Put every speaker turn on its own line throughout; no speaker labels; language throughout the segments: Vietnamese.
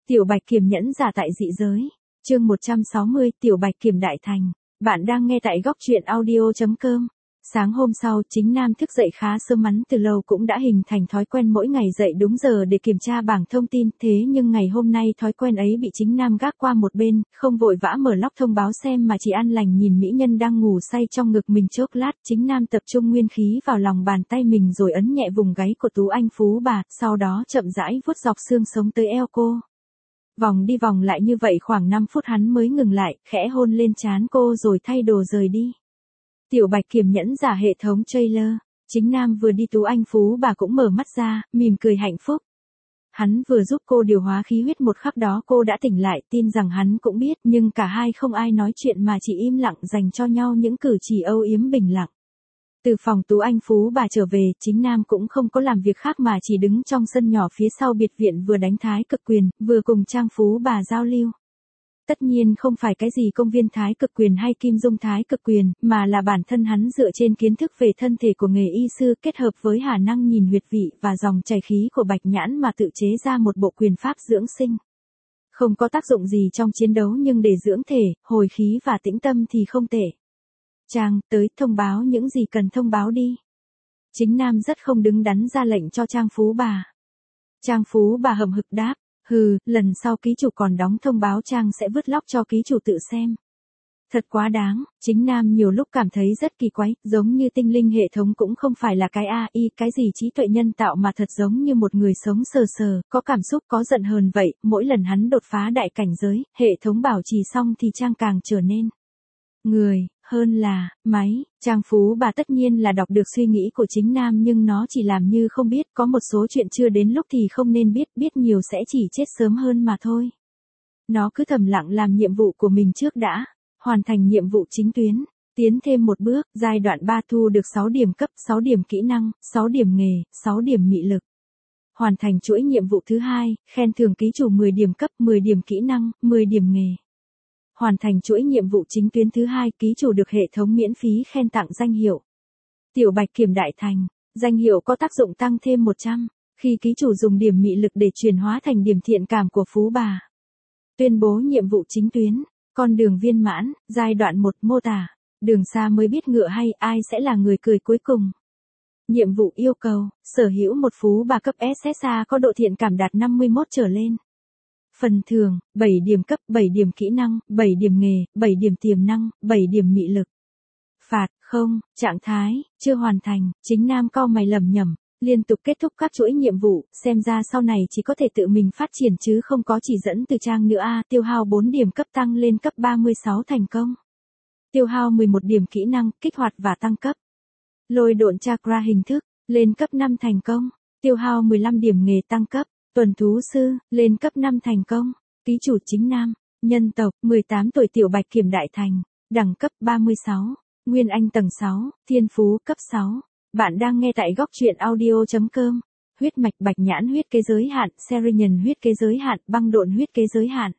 Tiểu Bạch Kiểm nhẫn giả tại dị giới. Chương 160, Tiểu Bạch Kiểm đại thành. Bạn đang nghe tại góc truyện audio.com. Sáng hôm sau, Chính Nam thức dậy khá sớm, mắn từ lâu cũng đã hình thành thói quen mỗi ngày dậy đúng giờ để kiểm tra bảng thông tin, thế nhưng ngày hôm nay thói quen ấy bị Chính Nam gác qua một bên, không vội vã mở log thông báo xem mà chỉ an lành nhìn mỹ nhân đang ngủ say trong ngực mình chốc lát. Chính Nam tập trung nguyên khí vào lòng bàn tay mình rồi ấn nhẹ vùng gáy của Tú Anh Phú Bà, sau đó chậm rãi vuốt dọc xương sống tới eo cô. Vòng đi vòng lại như vậy khoảng 5 phút hắn mới ngừng lại, khẽ hôn lên trán cô rồi thay đồ rời đi. Tiểu Bạch Kiểm nhẫn giả hệ thống trailer. Chính Nam vừa đi, Tú Anh Phú Bà cũng mở mắt ra, mỉm cười hạnh phúc. Hắn vừa giúp cô điều hóa khí huyết, một khắc đó cô đã tỉnh lại, tin rằng hắn cũng biết, nhưng cả hai không ai nói chuyện mà chỉ im lặng dành cho nhau những cử chỉ âu yếm bình lặng. Từ phòng Tú Anh Phú Bà trở về, Chính Nam cũng không có làm việc khác mà chỉ đứng trong sân nhỏ phía sau biệt viện vừa đánh Thái Cực Quyền, vừa cùng Trang Phú Bà giao lưu. Tất nhiên không phải cái gì công viên Thái Cực Quyền hay Kim Dung Thái Cực Quyền, mà là bản thân hắn dựa trên kiến thức về thân thể của nghề y sư kết hợp với khả năng nhìn huyệt vị và dòng chảy khí của Bạch Nhãn mà tự chế ra một bộ quyền pháp dưỡng sinh. Không có tác dụng gì trong chiến đấu nhưng để dưỡng thể, hồi khí và tĩnh tâm thì không tệ. Trang, tới thông báo những gì cần thông báo đi. Chính Nam rất không đứng đắn ra lệnh cho Trang Phú Bà. Trang Phú Bà hậm hực đáp, hừ, lần sau ký chủ còn đóng thông báo Trang sẽ vứt lóc cho ký chủ tự xem. Thật quá đáng. Chính Nam nhiều lúc cảm thấy rất kỳ quái, giống như tinh linh hệ thống cũng không phải là cái AI, cái gì trí tuệ nhân tạo mà thật giống như một người sống sờ sờ, có cảm xúc có giận hờn vậy. Mỗi lần hắn đột phá đại cảnh giới, hệ thống bảo trì xong thì Trang càng trở nên người, hơn là máy. Trang Phú Bà tất nhiên là đọc được suy nghĩ của Chính Nam nhưng nó chỉ làm như không biết, có một số chuyện chưa đến lúc thì không nên biết, biết nhiều sẽ chỉ chết sớm hơn mà thôi. Nó cứ thầm lặng làm nhiệm vụ của mình trước đã, hoàn thành nhiệm vụ chính tuyến, tiến thêm một bước, giai đoạn 3 thu được 6 điểm cấp, 6 điểm kỹ năng, 6 điểm nghề, 6 điểm mị lực. Hoàn thành chuỗi nhiệm vụ thứ 2, khen thưởng ký chủ 10 điểm cấp, 10 điểm kỹ năng, 10 điểm nghề. Hoàn thành chuỗi nhiệm vụ chính tuyến thứ 2, ký chủ được hệ thống miễn phí khen tặng danh hiệu Tiểu Bạch Kiểm đại thành. Danh hiệu có tác dụng tăng thêm 100 khi ký chủ dùng điểm mị lực để chuyển hóa thành điểm thiện cảm của Phú Bà. Tuyên bố nhiệm vụ chính tuyến, con đường viên mãn, giai đoạn 1 mô tả, đường xa mới biết ngựa hay, ai sẽ là người cười cuối cùng. Nhiệm vụ yêu cầu, sở hữu một Phú Bà cấp SSA có độ thiện cảm đạt 51 trở lên. Phần thưởng, 7 điểm cấp, 7 điểm kỹ năng, 7 điểm nghề, 7 điểm tiềm năng, 7 điểm mị lực. Phạt, không, trạng thái, chưa hoàn thành. Chính Nam cau mày lẩm nhẩm, liên tục kết thúc các chuỗi nhiệm vụ, xem ra sau này chỉ có thể tự mình phát triển chứ không có chỉ dẫn từ Trang nữa a. Tiêu hao 4 điểm cấp tăng lên cấp 36 thành công. Tiêu hao 11 điểm kỹ năng, kích hoạt và tăng cấp. Lôi độn chakra hình thức, lên cấp 5 thành công. Tiêu hao 15 điểm nghề tăng cấp. Tuần thú sư, lên cấp 5 thành công. Ký chủ Chính Nam, nhân tộc, 18 tuổi, Tiểu Bạch Kiểm đại thành, đẳng cấp 36, Nguyên Anh tầng 6, Thiên phú cấp 6. Bạn đang nghe tại góc truyện audio.com. Huyết mạch Bạch Nhãn huyết kế giới hạn, Serinhân huyết kế giới hạn, băng độn huyết kế giới hạn.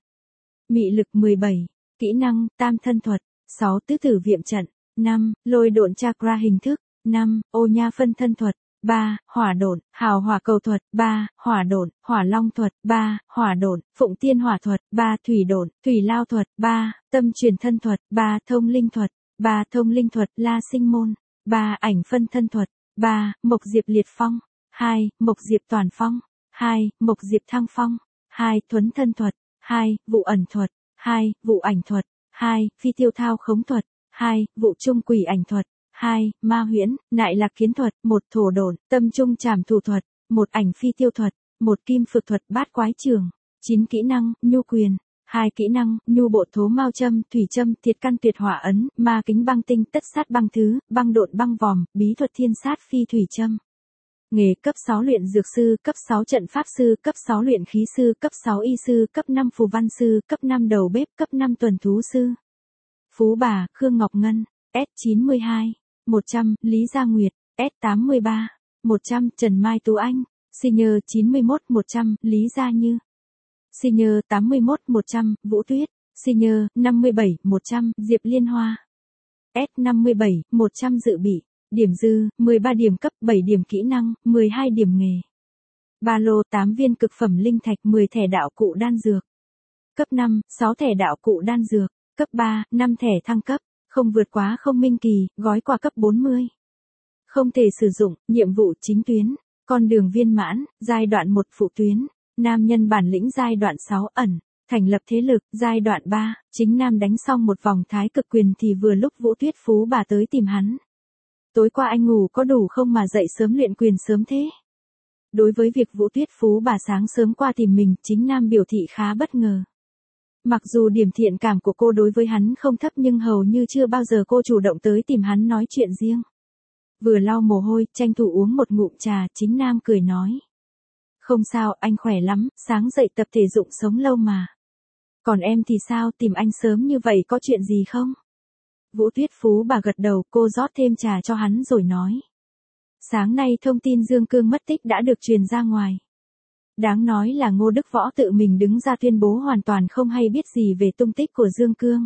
Mị lực 17, kỹ năng, tam thân thuật, 6 tứ tử việm trận, 5, lôi độn chakra hình thức, 5, ô nha phân thân thuật. 3. Hỏa độn, hào hỏa cầu thuật. 3. Hỏa độn, hỏa long thuật. 3. Hỏa độn, phụng tiên hỏa thuật. 3. Thủy độn, thủy lao thuật. 3. Tâm truyền thân thuật. 3. Thông linh thuật. 3. Thông linh thuật, La Sinh môn. 3. Ảnh phân thân thuật. 3. Mộc diệp liệt phong. 2. Mộc diệp toàn phong. 2. Mộc diệp thăng phong. 2. Thuấn thân thuật. 2. Vụ ẩn thuật. 2. Vụ ảnh thuật. 2. Phi tiêu thao khống thuật. 2. Vụ trung quỷ ảnh thuật. 2. Ma huyễn, nại lạc kiến thuật. 1. Thổ độn, tâm trung trảm thủ thuật. 1. Ảnh phi tiêu thuật. 1. Kim phược thuật, bát quái trường. 9 kỹ năng, nhu quyền. 2 kỹ năng, nhu bộ thố mao châm, thủy châm, thiệt căn tuyệt hỏa ấn, ma kính băng tinh, tất sát băng thứ, băng độn băng vòm, bí thuật thiên sát phi thủy châm. Nghề cấp 6 luyện dược sư, cấp 6 trận pháp sư, cấp 6 luyện khí sư, cấp 6 y sư, cấp 5 phù văn sư, cấp 5 đầu bếp, cấp 5 tuần thú sư. Phú Bà, Khương Ngọc Ngân, S92. 100, Lý Gia Nguyệt, S83, 100, Trần Mai Tú Anh, Senior 91, 100, Lý Gia Như, Senior 81, 100, Vũ Tuyết, Senior 57, 100, Diệp Liên Hoa, S57, 100 dự bị, điểm dư, 13 điểm cấp, 7 điểm kỹ năng, 12 điểm nghề. Ba lô 8 viên cực phẩm linh thạch 10 thẻ đạo cụ đan dược. Cấp 5, 6 thẻ đạo cụ đan dược. Cấp 3, 5 thẻ thăng cấp. Không vượt quá không minh kỳ, gói quà cấp 40. Không thể sử dụng, nhiệm vụ chính tuyến. Con đường viên mãn, giai đoạn 1 phụ tuyến. Nam nhân bản lĩnh giai đoạn 6 ẩn. Thành lập thế lực, giai đoạn 3, chính nam đánh xong một vòng thái cực quyền thì vừa lúc Vũ Tuyết Phú bà tới tìm hắn. Tối qua anh ngủ có đủ không mà dậy sớm luyện quyền sớm thế? Đối với việc Vũ Tuyết Phú bà sáng sớm qua tìm mình, chính nam biểu thị khá bất ngờ. Mặc dù điểm thiện cảm của cô đối với hắn không thấp nhưng hầu như chưa bao giờ cô chủ động tới tìm hắn nói chuyện riêng. Vừa lau mồ hôi, tranh thủ uống một ngụm trà, chính nam cười nói. Không sao, anh khỏe lắm, sáng dậy tập thể dục sống lâu mà. Còn em thì sao, tìm anh sớm như vậy có chuyện gì không? Vũ Tuyết Phú bà gật đầu, cô rót thêm trà cho hắn rồi nói. Sáng nay thông tin Dương Cương mất tích đã được truyền ra ngoài. Đáng nói là Ngô Đức Võ tự mình đứng ra tuyên bố hoàn toàn không hay biết gì về tung tích của Dương Cương.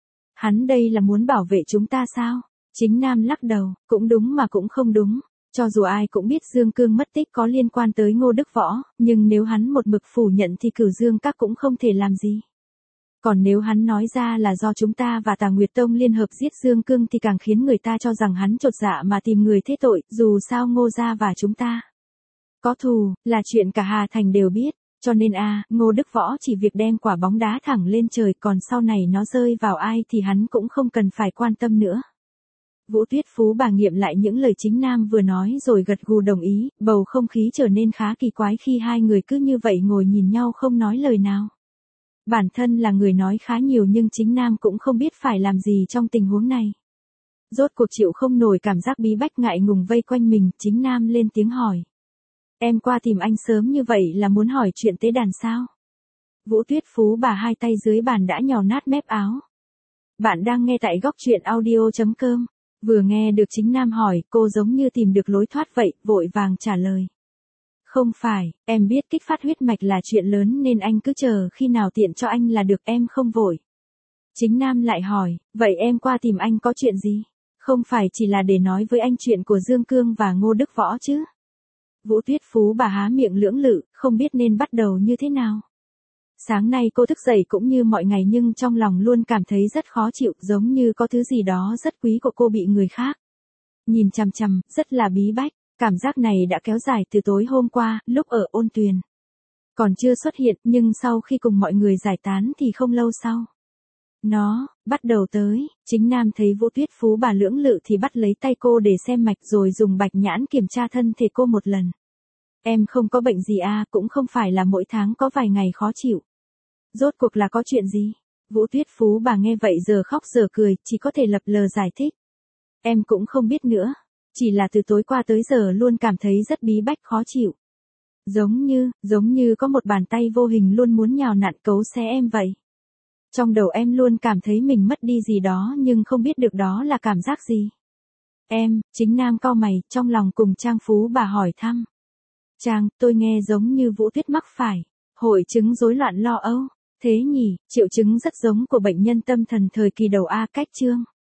Hắn đây là muốn bảo vệ chúng ta sao? Chính Nam lắc đầu, cũng đúng mà cũng không đúng. Cho dù ai cũng biết Dương Cương mất tích có liên quan tới Ngô Đức Võ, nhưng nếu hắn một mực phủ nhận thì Cửu Dương Các cũng không thể làm gì. Còn nếu hắn nói ra là do chúng ta và Tà Nguyệt Tông liên hợp giết Dương Cương thì càng khiến người ta cho rằng hắn chột dạ mà tìm người thế tội, dù sao Ngô gia và chúng ta có thù, là chuyện cả Hà Thành đều biết, cho nên Ngô Đức Võ chỉ việc đem quả bóng đá thẳng lên trời, còn sau này nó rơi vào ai thì hắn cũng không cần phải quan tâm nữa. Vũ Tuyết Phú bà nghiệm lại những lời chính Nam vừa nói rồi gật gù đồng ý, bầu không khí trở nên khá kỳ quái khi hai người cứ như vậy ngồi nhìn nhau không nói lời nào. Bản thân là người nói khá nhiều nhưng chính Nam cũng không biết phải làm gì trong tình huống này. Rốt cuộc chịu không nổi cảm giác bí bách ngại ngùng vây quanh mình, chính Nam lên tiếng hỏi. Em qua tìm anh sớm như vậy là muốn hỏi chuyện tế đàn sao? Vũ Tuyết Phú bà hai tay dưới bàn đã nhào nát mép áo. Bạn đang nghe tại góc truyện audio.com. Vừa nghe được chính Nam hỏi, cô giống như tìm được lối thoát vậy, vội vàng trả lời. Không phải, em biết kích phát huyết mạch là chuyện lớn nên anh cứ chờ khi nào tiện cho anh là được, em không vội. Chính Nam lại hỏi, vậy em qua tìm anh có chuyện gì? Không phải chỉ là để nói với anh chuyện của Dương Cương và Ngô Đức Võ chứ? Vũ Tuyết Phú bà há miệng lưỡng lự, không biết nên bắt đầu như thế nào. Sáng nay cô thức dậy cũng như mọi ngày nhưng trong lòng luôn cảm thấy rất khó chịu, giống như có thứ gì đó rất quý của cô bị người khác nhìn chằm chằm, rất là bí bách. Cảm giác này đã kéo dài từ tối hôm qua, lúc ở Ôn Tuyền. Còn chưa xuất hiện, nhưng sau khi cùng mọi người giải tán thì không lâu sau. Nó bắt đầu tới, chính Nam thấy Vũ Tuyết Phú bà lưỡng lự thì bắt lấy tay cô để xem mạch rồi dùng bạch nhãn kiểm tra thân thể cô một lần. Em không có bệnh gì cũng không phải là mỗi tháng có vài ngày khó chịu. Rốt cuộc là có chuyện gì? Vũ Tuyết Phú bà nghe vậy giờ khóc giờ cười, chỉ có thể lập lờ giải thích. Em cũng không biết nữa. Chỉ là từ tối qua tới giờ luôn cảm thấy rất bí bách khó chịu. Giống như có một bàn tay vô hình luôn muốn nhào nặn cấu xé em vậy. Trong đầu em luôn cảm thấy mình mất đi gì đó nhưng không biết được đó là cảm giác gì. Em, chính Nam cau mày, trong lòng cùng Trang Phú bà hỏi thăm. Trang, tôi nghe giống như Vũ Tuyết mắc phải hội chứng rối loạn lo âu. Thế nhỉ, triệu chứng rất giống của bệnh nhân tâm thần thời kỳ đầu cách chương.